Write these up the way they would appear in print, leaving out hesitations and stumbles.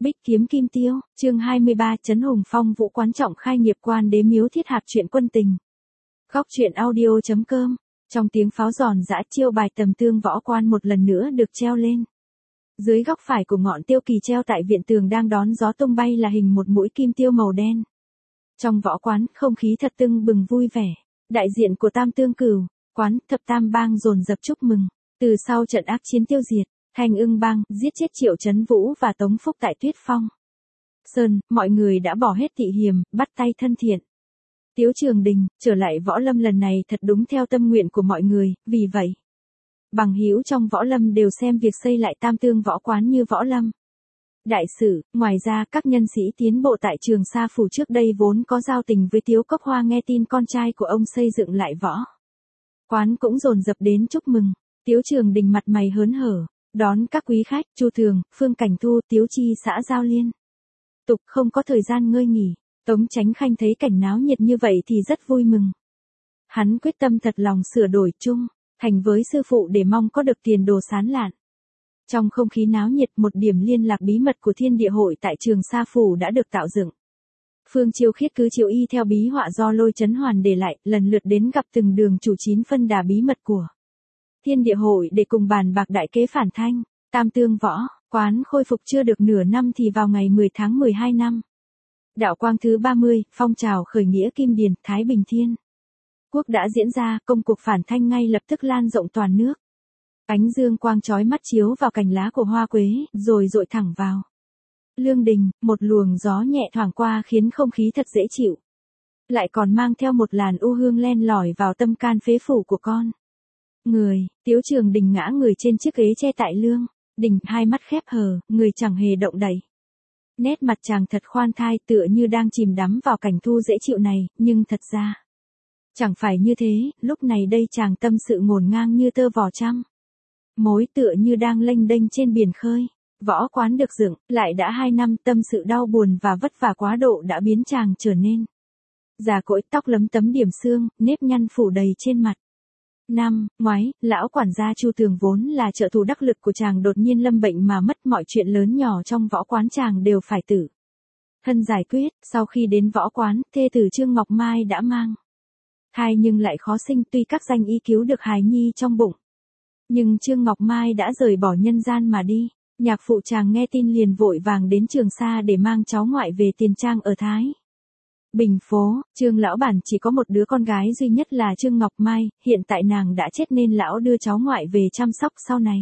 Bích kiếm kim tiêu, chương 23, Trấn Hùng Phong Vũ Quán trọng khai nghiệp quan đế miếu thiết hạp truyện quân tình. Góc truyện audio.com, trong tiếng pháo giòn giã chiêu bài tầm tương võ quan một lần nữa được treo lên. Dưới góc phải của ngọn tiêu kỳ treo tại viện tường đang đón gió tung bay là hình một mũi kim tiêu màu đen. Trong võ quán, không khí thật tưng bừng vui vẻ. Đại diện của Tam Tương Cửu, quán Thập Tam Bang dồn dập chúc mừng. Từ sau trận ác chiến tiêu diệt, Thanh Ưng Bang giết chết Triệu Trấn Vũ và Tống Phúc tại Tuyết Phong Sơn, mọi người đã bỏ hết tị hiềm, bắt tay thân thiện. Tiếu Trường Đình trở lại võ lâm lần này thật đúng theo tâm nguyện của mọi người, vì vậy bằng hữu trong võ lâm đều xem việc xây lại Tam Tương võ quán như võ lâm đại sự. Ngoài ra các nhân sĩ tiến bộ tại Trường Sa Phủ trước đây vốn có giao tình với Tiếu Cốc Hoa nghe tin con trai của ông xây dựng lại võ quán cũng dồn dập đến chúc mừng. Tiếu Trường Đình mặt mày hớn hở đón các quý khách, Chu Thường, Phương Cảnh Thu, Tiếu Chi xã giao liên tục không có thời gian ngơi nghỉ. Tống Chánh Khanh thấy cảnh náo nhiệt như vậy thì rất vui mừng. Hắn quyết tâm thật lòng sửa đổi chung thành với sư phụ để mong có được tiền đồ sán lạn. Trong không khí náo nhiệt, một điểm liên lạc bí mật của Thiên Địa Hội tại Trường Sa Phủ đã được tạo dựng. Phương Chiêu Khiết cứ chiếu y theo bí họa do Lôi Chấn Hoàn để lại, lần lượt đến gặp từng đường chủ 9 phân đà bí mật của Thiên Địa Hội để cùng bàn bạc đại kế phản Thanh. Tam Tương võ quán khôi phục chưa được nửa năm thì vào ngày 10 tháng 12 năm Đạo Quang thứ 30, phong trào khởi nghĩa Kim Điền, Thái Bình Thiên Quốc đã diễn ra, công cuộc phản Thanh ngay lập tức lan rộng toàn nước. Ánh dương quang chói mắt chiếu vào cành lá của hoa quế, rồi dội thẳng vào lương đình, một luồng gió nhẹ thoảng qua khiến không khí thật dễ chịu. Lại còn mang theo một làn u hương len lỏi vào tâm can phế phủ của con người. Tiếu Trường Đình ngã người trên chiếc ghế tre tại lương đình, hai mắt khép hờ, người chẳng hề động đậy. Nét mặt chàng thật khoan thai, tựa như đang chìm đắm vào cảnh thu dễ chịu này, nhưng thật ra chẳng phải như thế. Lúc này đây chàng tâm sự ngổn ngang như tơ vò trăm mối, tựa như đang lênh đênh trên biển khơi. Võ quán được dựng lại đã 2 năm, tâm sự đau buồn và vất vả quá độ đã biến chàng trở nên già cỗi, tóc lấm tấm điểm xương, nếp nhăn phủ đầy trên mặt. Năm ngoái, lão quản gia Chu Tường vốn là trợ thủ đắc lực của chàng đột nhiên lâm bệnh mà mất, mọi chuyện lớn nhỏ trong võ quán chàng đều phải tự thân giải quyết. Sau khi đến võ quán, thê tử Trương Ngọc Mai đã mang thai nhưng lại khó sinh, tuy các danh y cứu được hài nhi trong bụng, nhưng Trương Ngọc Mai đã rời bỏ nhân gian mà đi. Nhạc phụ chàng nghe tin liền vội vàng đến Trường Sa để mang cháu ngoại về tiền trang ở Thái Bình phố. Trương lão bản chỉ có một đứa con gái duy nhất là Trương Ngọc Mai, hiện tại nàng đã chết nên lão đưa cháu ngoại về chăm sóc, sau này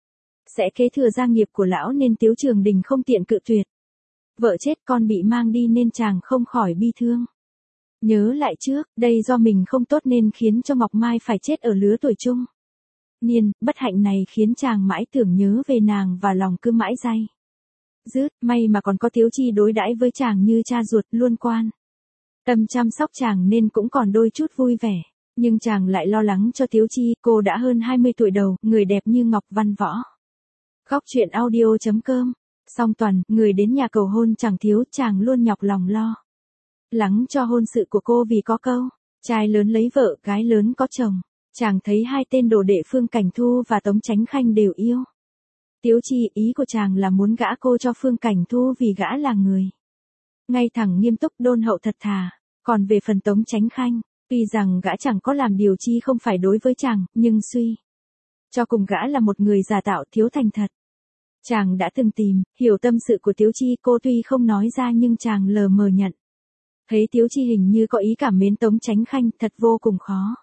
sẽ kế thừa gia nghiệp của lão nên Tiếu Trường Đình không tiện cự tuyệt. Vợ chết con bị mang đi nên chàng không khỏi bi thương. Nhớ lại trước, đây do mình không tốt nên khiến cho Ngọc Mai phải chết ở lứa tuổi trung niên, bất hạnh này khiến chàng mãi tưởng nhớ về nàng và lòng cứ mãi day dứt. May mà còn có Tiếu Chi đối đãi với chàng như cha ruột, luôn quan tâm chăm sóc chàng nên cũng còn đôi chút vui vẻ. Nhưng chàng lại lo lắng cho Tiếu Chi, cô đã hơn 20 tuổi đầu, người đẹp như ngọc. Văn võ. Góc truyện audio.com. Song toàn, người đến nhà cầu hôn chẳng thiếu, chàng luôn nhọc lòng lo lắng cho hôn sự của cô vì có câu trai lớn lấy vợ, gái lớn có chồng. Chàng thấy hai tên đồ đệ Phương Cảnh Thu và Tống Chánh Khanh đều yêu Tiếu Chi, ý của chàng là muốn gả cô cho Phương Cảnh Thu vì gã là người ngay thẳng, nghiêm túc, đôn hậu, thật thà. Còn về phần Tống Chánh Khanh, tuy rằng gã chẳng có làm điều chi không phải đối với chàng, nhưng suy cho cùng gã là một người giả tạo, thiếu thành thật. Chàng đã từng tìm hiểu tâm sự của Tiếu Chi, cô tuy không nói ra nhưng chàng lờ mờ nhận thấy Tiếu Chi hình như có ý cảm mến Tống Chánh Khanh, thật vô cùng khó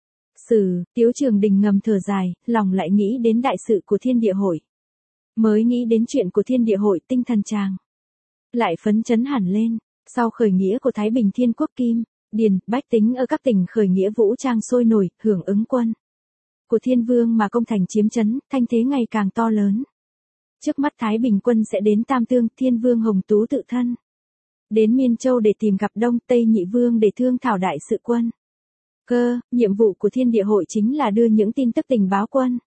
xử. Tiếu Trường Đình ngầm thở dài, lòng lại nghĩ đến đại sự của Thiên Địa Hội. Mới nghĩ đến chuyện của Thiên Địa Hội, tinh thần chàng lại phấn chấn hẳn lên. Sau khởi nghĩa của Thái Bình Thiên Quốc, Kim Điền, bách tính ở các tỉnh khởi nghĩa vũ trang sôi nổi, hưởng ứng quân của Thiên Vương mà công thành chiếm trấn, thanh thế ngày càng to lớn. Trước mắt Thái Bình quân sẽ đến Tam Tương, Thiên Vương Hồng Tú tự thân đến Miên Châu để tìm gặp Đông Tây Nhị Vương để thương thảo đại sự quân cơ. Nhiệm vụ của Thiên Địa Hội chính là đưa những tin tức tình báo quân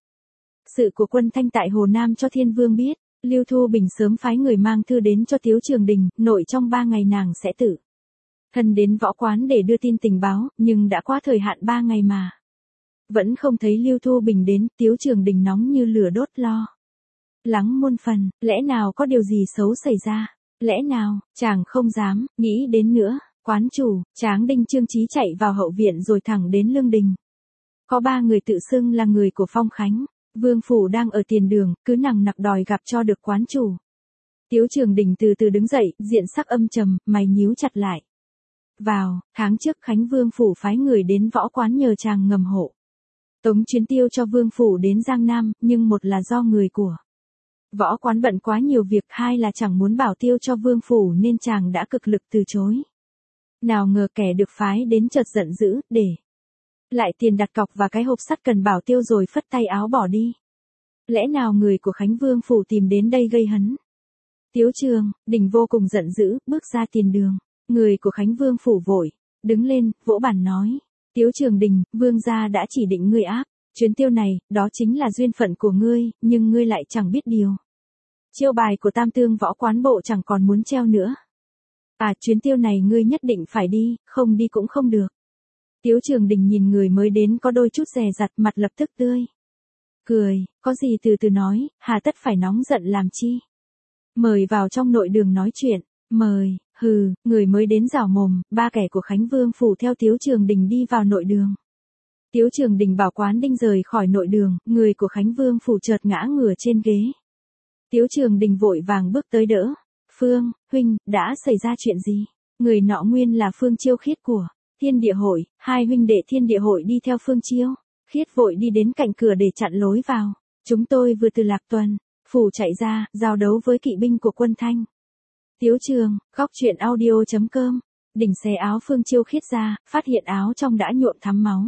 sự của quân Thanh tại Hồ Nam cho Thiên Vương biết. Lưu Thu Bình sớm phái người mang thư đến cho Tiếu Trường Đình, nội trong 3 ngày nàng sẽ tự thân đến võ quán để đưa tin tình báo, nhưng đã qua thời hạn 3 ngày mà vẫn không thấy Lưu Thu Bình đến. Tiếu Trường Đình nóng như lửa đốt, lo lắng muôn phần, lẽ nào có điều gì xấu xảy ra? Lẽ nào, chàng không dám, nghĩ đến nữa, quán chủ, Tráng Đinh Trương Chí chạy vào hậu viện rồi thẳng đến lương đình. Có 3 người tự xưng là người của Phong Khánh, Vương Phủ đang ở tiền đường, cứ nằng nặc đòi gặp cho được quán chủ. Tiếu Trường Đình từ từ đứng dậy, diện sắc âm trầm, mày nhíu chặt lại. Vào, tháng trước Khánh Vương Phủ phái người đến võ quán nhờ chàng ngầm hộ. Tống chuyến tiêu cho Vương Phủ đến Giang Nam, nhưng một là do người của võ quán bận quá nhiều việc, hai là chẳng muốn bảo tiêu cho Vương Phủ nên chàng đã cực lực từ chối. Nào ngờ kẻ được phái đến chợt giận dữ, để lại tiền đặt cọc và cái hộp sắt cần bảo tiêu rồi phất tay áo bỏ đi. Lẽ nào người của Khánh Vương Phủ tìm đến đây gây hấn? Tiếu Trường Đình vô cùng giận dữ, bước ra tiền đường. Người của Khánh Vương Phủ vội đứng lên, vỗ bàn nói. Tiếu Trường Đình, vương gia đã chỉ định ngươi áp chuyến tiêu này, đó chính là duyên phận của ngươi, nhưng ngươi lại chẳng biết điều. Chiêu bài của Tam Tương võ quán bộ chẳng còn muốn treo nữa. Chuyến tiêu này ngươi nhất định phải đi, không đi cũng không được. Tiếu Trường Đình nhìn người mới đến có đôi chút dè dặt, mặt lập tức tươi cười, có gì từ từ nói, hà tất phải nóng giận làm chi. Mời vào trong nội đường nói chuyện, mời, người mới đến rảo mồm, 3 kẻ của Khánh Vương Phủ theo Tiếu Trường Đình đi vào nội đường. Tiếu Trường Đình bảo Quán Đinh rời khỏi nội đường, người của Khánh Vương Phủ chợt ngã ngửa trên ghế. Tiếu Trường Đình vội vàng bước tới đỡ. Phương, huynh, đã xảy ra chuyện gì? Người nọ nguyên là Phương Chiêu Khiết của Thiên Địa Hội, 2 huynh đệ Thiên Địa Hội đi theo Phương Chiêu. Khiết vội đi đến cạnh cửa để chặn lối vào. Chúng tôi vừa từ Lạc Tuần Phủ chạy ra, giao đấu với kỵ binh của quân Thanh. Tiếu Trường, góc truyện audio.com. Đình xé áo Phương Chiêu Khiết ra, phát hiện áo trong đã nhuộm thắm máu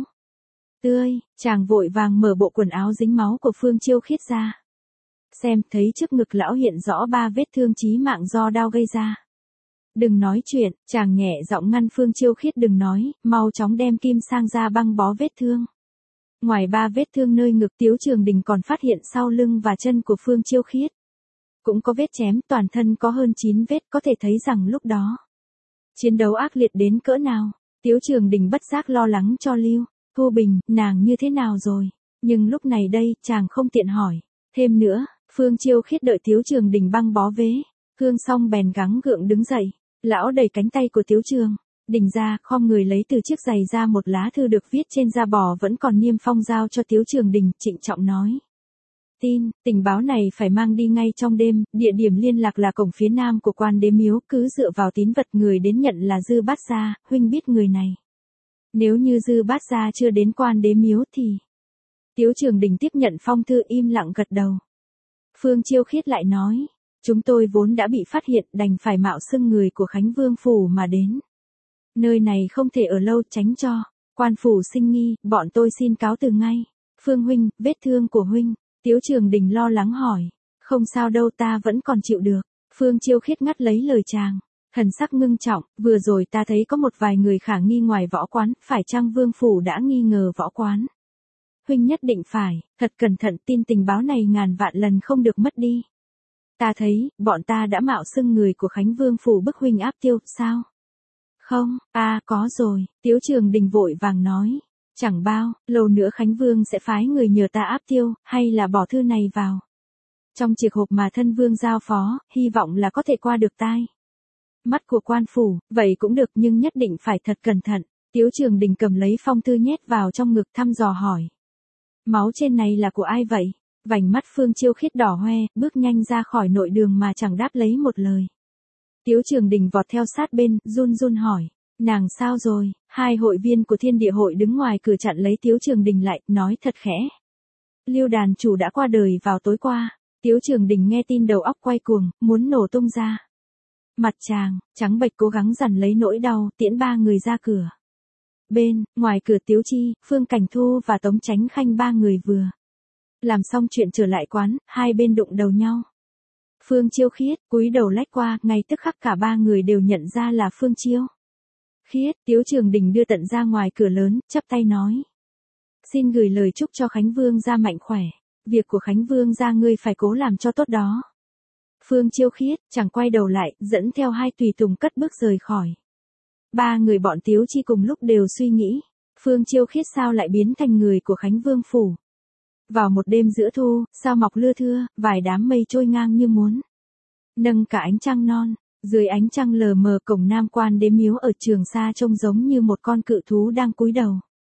tươi, chàng vội vàng mở bộ quần áo dính máu của Phương Chiêu Khiết ra. Xem, thấy trước ngực lão hiện rõ 3 vết thương chí mạng do đao gây ra. Đừng nói chuyện, chàng nhẹ giọng ngăn Phương Chiêu Khiết đừng nói, mau chóng đem kim sang ra băng bó vết thương. Ngoài 3 vết thương nơi ngực, Tiếu Trường Đình còn phát hiện sau lưng và chân của Phương Chiêu Khiết cũng có vết chém, toàn thân có hơn 9 vết, có thể thấy rằng lúc đó chiến đấu ác liệt đến cỡ nào. Tiếu Trường Đình bất giác lo lắng cho Lưu Thu Bình, nàng như thế nào rồi? Nhưng lúc này đây, chàng không tiện hỏi thêm nữa. Phương Chiêu Khiết đợi Tiếu Trường Đình băng bó vết thương xong bèn gắng gượng đứng dậy. Lão đẩy cánh tay của Tiếu Trường Đình ra, khom người lấy từ chiếc giày ra một lá thư được viết trên da bò vẫn còn niêm phong giao cho Tiếu Trường Đình, trịnh trọng nói. Tình báo này phải mang đi ngay trong đêm, địa điểm liên lạc là cổng phía nam của Quan Đế Miếu, cứ dựa vào tín vật người đến nhận là Dư Bát Gia, huynh biết người này. Nếu như Dư Bát Gia chưa đến Quan Đế Miếu thì... Tiếu Trường Đình tiếp nhận phong thư im lặng gật đầu. Phương Chiêu Khiết lại nói, chúng tôi vốn đã bị phát hiện, đành phải mạo xưng người của Khánh Vương Phủ mà đến. Nơi này không thể ở lâu, tránh cho quan phủ sinh nghi, bọn tôi xin cáo từ ngay. Phương huynh, vết thương của huynh. Tiếu Trường Đình lo lắng hỏi. Không sao đâu, ta vẫn còn chịu được. Phương Chiêu Khiết ngắt lấy lời chàng. Thần sắc ngưng trọng, vừa rồi ta thấy có một vài người khả nghi ngoài võ quán, phải chăng Vương Phủ đã nghi ngờ võ quán? Huynh nhất định phải, thật cẩn thận, tin tình báo này ngàn vạn lần không được mất đi. Ta thấy, bọn ta đã mạo xưng người của Khánh Vương Phủ bức huynh áp tiêu, sao? Không, có rồi, Tiếu Trường Đình vội vàng nói. Chẳng bao lâu nữa Khánh Vương sẽ phái người nhờ ta áp tiêu, hay là bỏ thư này vào trong chiếc hộp mà thân vương giao phó, hy vọng là có thể qua được tai mắt của quan phủ, vậy cũng được nhưng nhất định phải thật cẩn thận. Tiếu Trường Đình cầm lấy phong thư nhét vào trong ngực thăm dò hỏi. Máu trên này là của ai vậy? Vành mắt Phương Chiêu Khiết đỏ hoe, bước nhanh ra khỏi nội đường mà chẳng đáp lấy một lời. Tiếu Trường Đình vọt theo sát bên, run run hỏi. Nàng sao rồi? 2 hội viên của Thiên Địa Hội đứng ngoài cửa chặn lấy Tiếu Trường Đình lại, nói thật khẽ. Lưu đàn chủ đã qua đời vào tối qua. Tiếu Trường Đình nghe tin đầu óc quay cuồng, muốn nổ tung ra. Mặt chàng trắng bệch cố gắng dằn lấy nỗi đau, tiễn 3 người ra cửa. Bên ngoài cửa Tiếu Chi, Phương Cảnh Thu và Tống Chánh Khanh 3 người vừa làm xong chuyện trở lại quán, hai bên đụng đầu nhau. Phương Chiêu Khiết cúi đầu lách qua, ngay tức khắc cả 3 người đều nhận ra là Phương Chiêu Khiết. Tiếu Trường Đình đưa tận ra ngoài cửa lớn, chắp tay nói. Xin gửi lời chúc cho Khánh Vương gia mạnh khỏe. Việc của Khánh Vương gia ngươi phải cố làm cho tốt đó. Phương Chiêu Khiết chẳng quay đầu lại, dẫn theo 2 tùy tùng cất bước rời khỏi. 3 người bọn Tiếu Chi cùng lúc đều suy nghĩ. Phương Chiêu Khiết sao lại biến thành người của Khánh Vương Phủ? Vào một đêm giữa thu, sao mọc lưa thưa, vài đám mây trôi ngang như muốn nâng cả ánh trăng non. Dưới ánh trăng lờ mờ cổng Nam Quan Đế miếu ở Trường Sa trông giống như một con cự thú đang cúi đầu.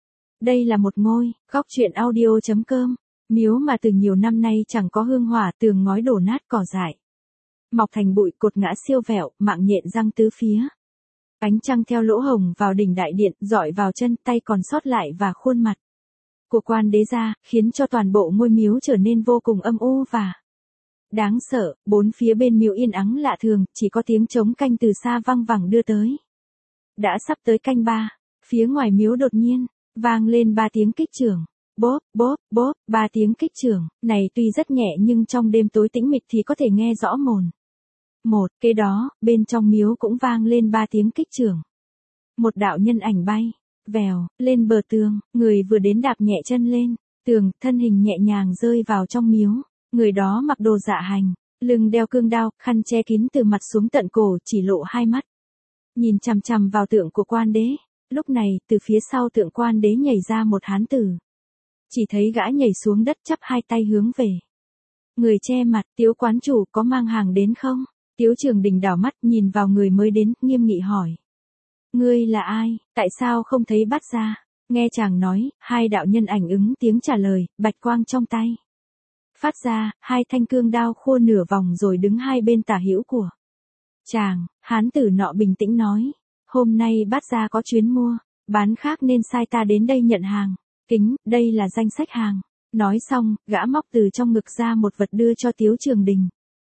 Đây là một ngôi, góc truyện audio.com, miếu mà từ nhiều năm nay chẳng có hương hỏa, tường ngói đổ nát, cỏ dại mọc thành bụi, cột ngã siêu vẹo, mạng nhện răng tứ phía. Ánh trăng theo lỗ hổng vào đỉnh đại điện, dọi vào chân tay còn sót lại và khuôn mặt của Quan Đế ra, khiến cho toàn bộ ngôi miếu trở nên vô cùng âm u và đáng sợ. Bốn phía bên miếu yên ắng lạ thường, chỉ có tiếng trống canh từ xa văng vẳng đưa tới. Đã sắp tới canh 3, phía ngoài miếu đột nhiên vang lên 3 tiếng kích chưởng. Bóp, bóp, bóp, 3 tiếng kích chưởng, này tuy rất nhẹ nhưng trong đêm tối tĩnh mịch thì có thể nghe rõ mồn một. Kế đó, bên trong miếu cũng vang lên 3 tiếng kích chưởng. Một đạo nhân ảnh bay vèo lên bờ tường, người vừa đến đạp nhẹ chân lên tường, thân hình nhẹ nhàng rơi vào trong miếu. Người đó mặc đồ dạ hành, lưng đeo cương đao, khăn che kín từ mặt xuống tận cổ, chỉ lộ 2 mắt, nhìn chằm chằm vào tượng của Quan Đế. Lúc này, từ phía sau tượng Quan Đế nhảy ra một hán tử. Chỉ thấy gã nhảy xuống đất chắp 2 tay hướng về người che mặt. Tiếu quán chủ có mang hàng đến không? Tiếu Trường Đình đảo mắt nhìn vào người mới đến, nghiêm nghị hỏi. Ngươi là ai, tại sao không thấy Bát Gia? Nghe chàng nói, 2 đạo nhân ảnh ứng tiếng trả lời, bạch quang trong tay phát ra, 2 thanh cương đao khua nửa vòng rồi đứng 2 bên tả hữu của chàng. Hán tử nọ bình tĩnh nói, hôm nay Bát Gia có chuyến mua bán khác nên sai ta đến đây nhận hàng. Kính, đây là danh sách hàng. Nói xong, gã móc từ trong ngực ra một vật đưa cho Tiếu Trường Đình.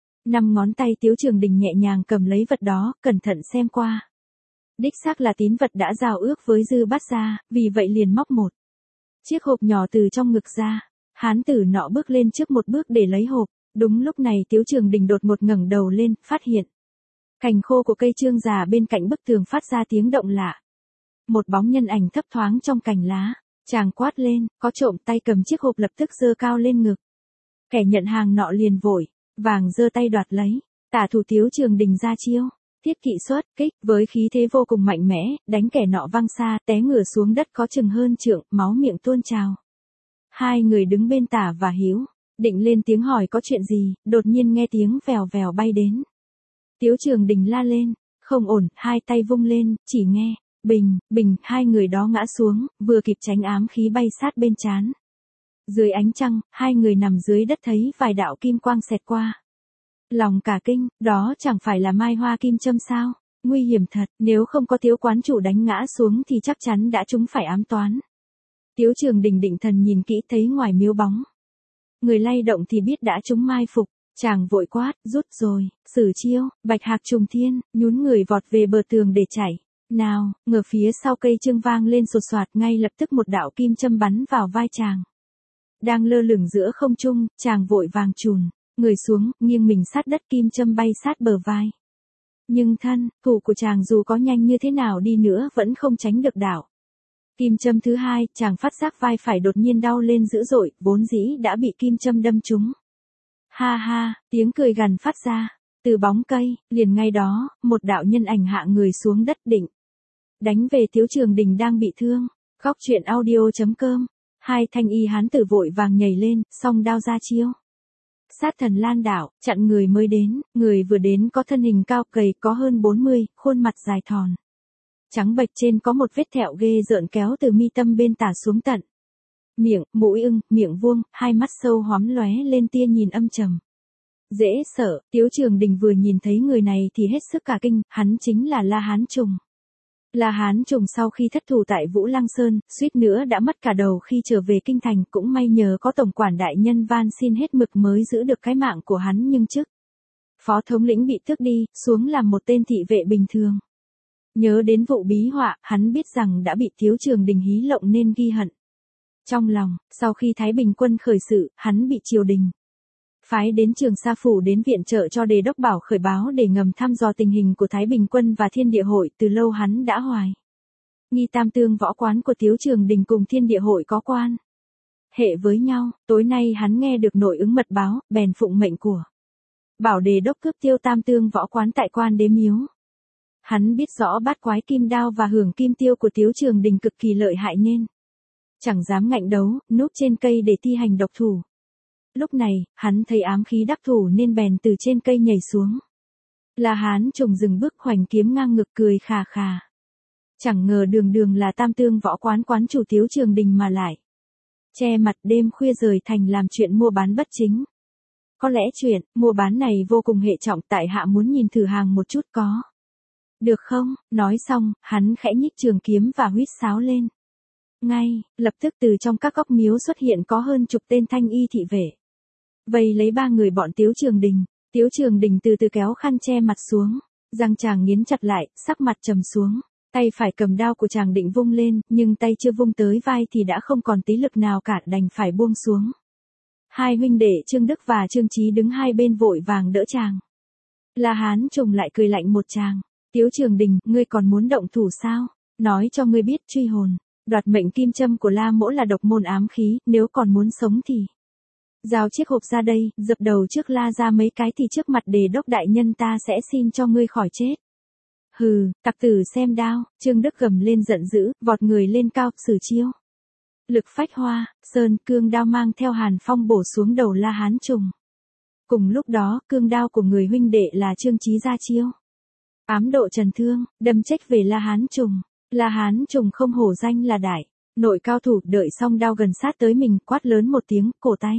5 ngón tay Tiếu Trường Đình nhẹ nhàng cầm lấy vật đó, cẩn thận xem qua. Đích xác là tín vật đã giao ước với Dư Bát Gia, vì vậy liền móc một chiếc hộp nhỏ từ trong ngực ra. Hán tử nọ bước lên trước một bước để lấy hộp. Đúng lúc này Tiếu Trường Đình đột ngột ngẩng đầu lên, phát hiện cành khô của cây trương già bên cạnh bức tường phát ra tiếng động lạ. Một bóng nhân ảnh thấp thoáng trong cành lá. Chàng quát lên, có trộm, tay cầm chiếc hộp lập tức giơ cao lên ngực. Kẻ nhận hàng nọ liền vội vàng giơ tay đoạt lấy. Tả thủ Tiếu Trường Đình ra chiêu thiết kỵ xuất kích, với khí thế vô cùng mạnh mẽ, đánh kẻ nọ văng xa, té ngửa xuống đất có chừng hơn trượng, máu miệng tuôn trào. 2 người đứng bên Tả và Hiếu định lên tiếng hỏi có chuyện gì, đột nhiên nghe tiếng vèo vèo bay đến. Tiếu Trường Đình la lên, không ổn, 2 tay vung lên, chỉ nghe bình, bình, 2 người đó ngã xuống, vừa kịp tránh ám khí bay sát bên trán. Dưới ánh trăng, 2 người nằm dưới đất thấy vài đạo kim quang xẹt qua. Lòng cả kinh, đó chẳng phải là mai hoa kim châm sao? Nguy hiểm thật, nếu không có Tiếu quán chủ đánh ngã xuống thì chắc chắn đã trúng phải ám toán. Tiếu Trường Đình định thần nhìn kỹ thấy ngoài miếu bóng người lay động thì biết đã trúng mai phục. Chàng vội quát, rút rồi, sử chiêu, bạch hạc trùng thiên, nhún người vọt về bờ tường để chạy. Nào, ngờ phía sau cây trương vang lên sột soạt, ngay lập tức một đạo kim châm bắn vào vai chàng. Đang lơ lửng giữa không trung, chàng vội vàng chùn người xuống, nghiêng mình sát đất, kim châm bay sát bờ vai. Nhưng thủ của chàng dù có nhanh như thế nào đi nữa vẫn không tránh được đạo kim châm thứ 2, chàng phát giác vai phải đột nhiên đau lên dữ dội, vốn dĩ đã bị kim châm đâm trúng. Ha ha, tiếng cười gằn phát ra từ bóng cây, liền ngay đó, một đạo nhân ảnh hạ người xuống đất định đánh về Tiếu Trường Đình đang bị thương. Góc truyện audio.com, 2 thanh y hán tử vội vàng nhảy lên, song đao ra chiêu. Sát thần lan đảo, chặn người mới đến, người vừa đến có thân hình cao gầy, có hơn 40, khuôn mặt dài thòn trắng bệch, trên có một vết thẹo ghê rợn kéo từ mi tâm bên tả xuống tận miệng, mũi ưng, miệng vuông, 2 mắt sâu hoắm lóe lên tia nhìn âm trầm dễ sợ. Tiếu Trường Đình vừa nhìn thấy người này thì hết sức cả kinh, hắn chính là La Hán Trùng. La Hán Trùng sau khi thất thủ tại Vũ Lăng Sơn, suýt nữa đã mất cả đầu khi trở về kinh thành, cũng may nhờ có tổng quản đại nhân van xin hết mực mới giữ được cái mạng của hắn, nhưng chức phó thống lĩnh bị tước đi, xuống làm một tên thị vệ bình thường. Nhớ đến vụ bí họa, hắn biết rằng đã bị Tiếu Trường Đình hí lộng nên ghi hận trong lòng. Sau khi Thái Bình quân khởi sự, hắn bị triều đình phái đến Trường Sa phủ đến viện trợ cho Đề đốc Bảo khởi báo để ngầm thăm dò tình hình của Thái Bình quân và Thiên Địa hội. Từ lâu hắn đã hoài nghi tam tương võ quán của Tiếu Trường Đình cùng Thiên Địa hội có quan hệ với nhau. Tối nay hắn nghe được nội ứng mật báo, bèn phụng mệnh của Bảo Đề đốc cướp tiêu tam tương võ quán tại Quan Đế miếu. Hắn biết rõ bát quái kim đao và hưởng kim tiêu của Tiếu Trường Đình cực kỳ lợi hại nên Chẳng dám ngạnh đấu, núp trên cây để thi hành độc thủ. Lúc này, hắn thấy ám khí đắc thủ nên bèn từ trên cây nhảy xuống. La Hán trùng dừng bước khoảnh kiếm ngang ngực cười khà khà. Chẳng ngờ đường đường là Tam Tương Võ Quán quán chủ Tiếu Trường Đình mà lại che mặt đêm khuya rời thành làm chuyện mua bán bất chính. Có lẽ chuyện mua bán này vô cùng hệ trọng, tại hạ muốn nhìn thử hàng một chút có được không? Nói xong, hắn khẽ nhích trường kiếm và huýt sáo lên. Ngay, lập tức từ trong các góc miếu xuất hiện có hơn chục tên thanh y thị vệ. Vây lấy ba người bọn Tiếu Trường Đình. Tiếu Trường Đình từ từ kéo khăn che mặt xuống, răng chàng nghiến chặt lại, sắc mặt trầm xuống. Tay phải cầm đao của chàng định vung lên, nhưng tay chưa vung tới vai thì đã không còn tí lực nào cả, đành phải buông xuống. Hai huynh đệ Trương Đức và Trương Chí đứng hai bên vội vàng đỡ chàng. La Hán trùng lại cười lạnh một tràng. Tiếu Trường Đình, ngươi còn muốn động thủ sao? Nói cho ngươi biết, truy hồn, đoạt mệnh kim châm của La Mỗ là độc môn ám khí, nếu còn muốn sống thì giao chiếc hộp ra đây, dập đầu trước La ra mấy cái thì trước mặt Đề đốc đại nhân ta sẽ xin cho ngươi khỏi chết. Hừ, tặc tử xem đao, Trương Đức gầm lên giận dữ, vọt người lên cao, sử chiêu. Lực phách hoa, sơn cương đao mang theo hàn phong bổ xuống đầu La Hán trùng. Cùng lúc đó, cương đao của người huynh đệ là Trương Chí ra chiêu. Ám độ trần thương, đâm chếch về La Hán trùng. La Hán trùng không hổ danh là đại nội cao thủ, đợi xong đao gần sát tới mình, quát lớn một tiếng, cổ tay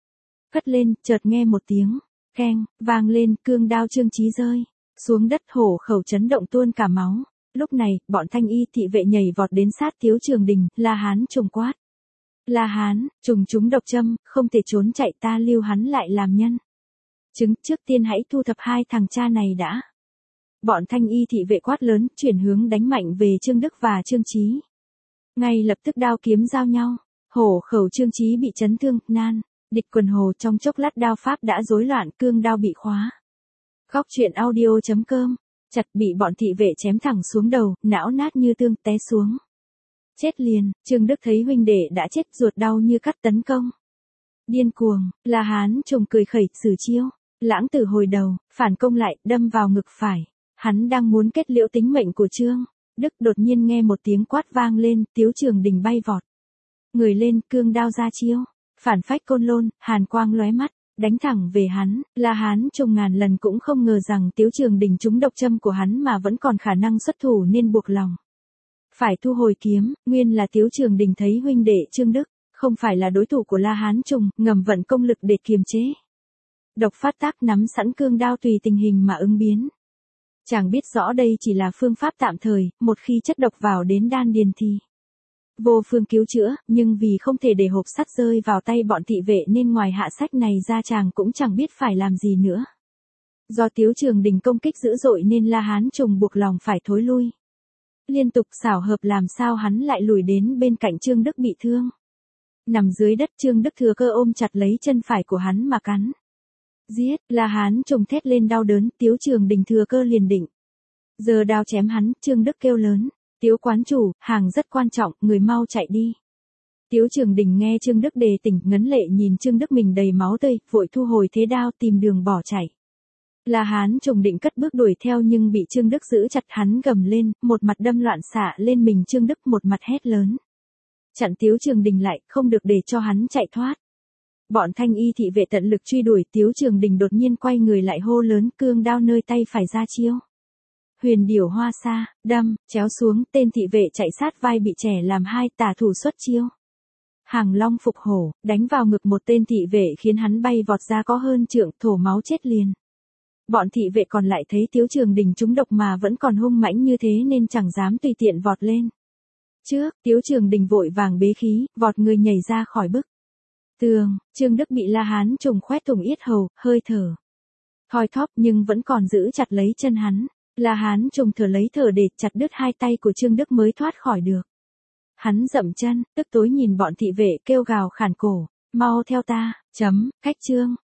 cất lên, chợt nghe một tiếng keng vang lên, cương đao Trương Chí rơi xuống đất, hổ khẩu chấn động tuôn cả máu. Lúc này, bọn thanh y thị vệ nhảy vọt đến sát Tiếu Trường Đình. La Hán trùng quát. La Hán, trùng chúng độc châm, không thể trốn chạy, ta lưu hắn lại làm nhân chứng, trước tiên hãy thu thập hai thằng cha này đã. Bọn thanh y thị vệ quát lớn, chuyển hướng đánh mạnh về Trương Đức và Trương Chí. Ngay lập tức đao kiếm giao nhau, hổ khẩu Trương Chí bị chấn thương, nan địch quần hồ, trong chốc lát đao pháp đã rối loạn, cương đao bị khóa. Góc truyện audio.com, chặt bị bọn thị vệ chém thẳng xuống đầu, não nát như tương, té xuống. Chết liền, Trương Đức thấy huynh đệ đã chết, ruột đau như cắt, tấn công. Điên cuồng, La Hán trùng cười khẩy, sử chiêu. Lãng tử hồi đầu, phản công lại, đâm vào ngực phải. Hắn đang muốn kết liễu tính mệnh của Trương Đức, đột nhiên nghe một tiếng quát vang lên, Tiếu Trường Đình bay vọt người lên, cương đao ra chiêu. Phản phách côn lôn, hàn quang lóe mắt, đánh thẳng về hắn. La Hán trùng ngàn lần cũng không ngờ rằng Tiếu Trường Đình trúng độc châm của hắn mà vẫn còn khả năng xuất thủ nên buộc lòng phải thu hồi kiếm. Nguyên là Tiếu Trường Đình thấy huynh đệ Trương Đức không phải là đối thủ của La Hán trùng, ngầm vận công lực để kiềm chế độc phát tác, nắm sẵn cương đao tùy tình hình mà ứng biến. Chàng biết rõ đây chỉ là phương pháp tạm thời, một khi chất độc vào đến đan điền thì vô phương cứu chữa, nhưng vì không thể để hộp sắt rơi vào tay bọn thị vệ nên ngoài hạ sách này ra chàng cũng chẳng biết phải làm gì nữa. Do Tiếu Trường Đình công kích dữ dội nên La Hán trùng buộc lòng phải thối lui. Liên tục xảo hợp làm sao hắn lại lùi đến bên cạnh Trương Đức bị thương. Nằm dưới đất, Trương Đức thừa cơ ôm chặt lấy chân phải của hắn mà cắn. Giết, La Hán trùng thét lên đau đớn, Tiếu Trường Đình thừa cơ liền định giờ đao chém hắn. Trương Đức kêu lớn, Tiếu quán chủ, hàng rất quan trọng, người mau chạy đi. Tiếu Trường Đình nghe Trương Đức đề tỉnh, ngấn lệ nhìn Trương Đức mình đầy máu tươi, vội thu hồi thế đao tìm đường bỏ chạy. La Hán trùng định cất bước đuổi theo nhưng bị Trương Đức giữ chặt, hắn gầm lên, một mặt đâm loạn xạ lên mình Trương Đức, một mặt hét lớn chặn Tiếu Trường Đình lại, không được để cho hắn chạy thoát. Bọn thanh y thị vệ tận lực truy đuổi, Tiếu Trường Đình đột nhiên quay người lại hô lớn, cương đao nơi tay phải ra chiêu. Huyền điểu hoa sa, đâm, chéo xuống, tên thị vệ chạy sát vai bị trẻ làm hai, tả thủ xuất chiêu. Hàng long phục hổ, đánh vào ngực một tên thị vệ khiến hắn bay vọt ra có hơn trượng, thổ máu chết liền. Bọn thị vệ còn lại thấy Tiếu Trường Đình trúng độc mà vẫn còn hung mãnh như thế nên chẳng dám tùy tiện vọt lên. Trước, Tiếu Trường Đình vội vàng bế khí, vọt người nhảy ra khỏi bức tường. Trương Đức bị La Hán trùng khoét thủng yết hầu, hơi thở thoi thóp nhưng vẫn còn giữ chặt lấy chân hắn. La Hán trùng thở lấy thở để chặt đứt hai tay của Trương Đức mới thoát khỏi được. Hắn dậm chân, tức tối nhìn bọn thị vệ kêu gào khản cổ, mau theo ta, cách chương.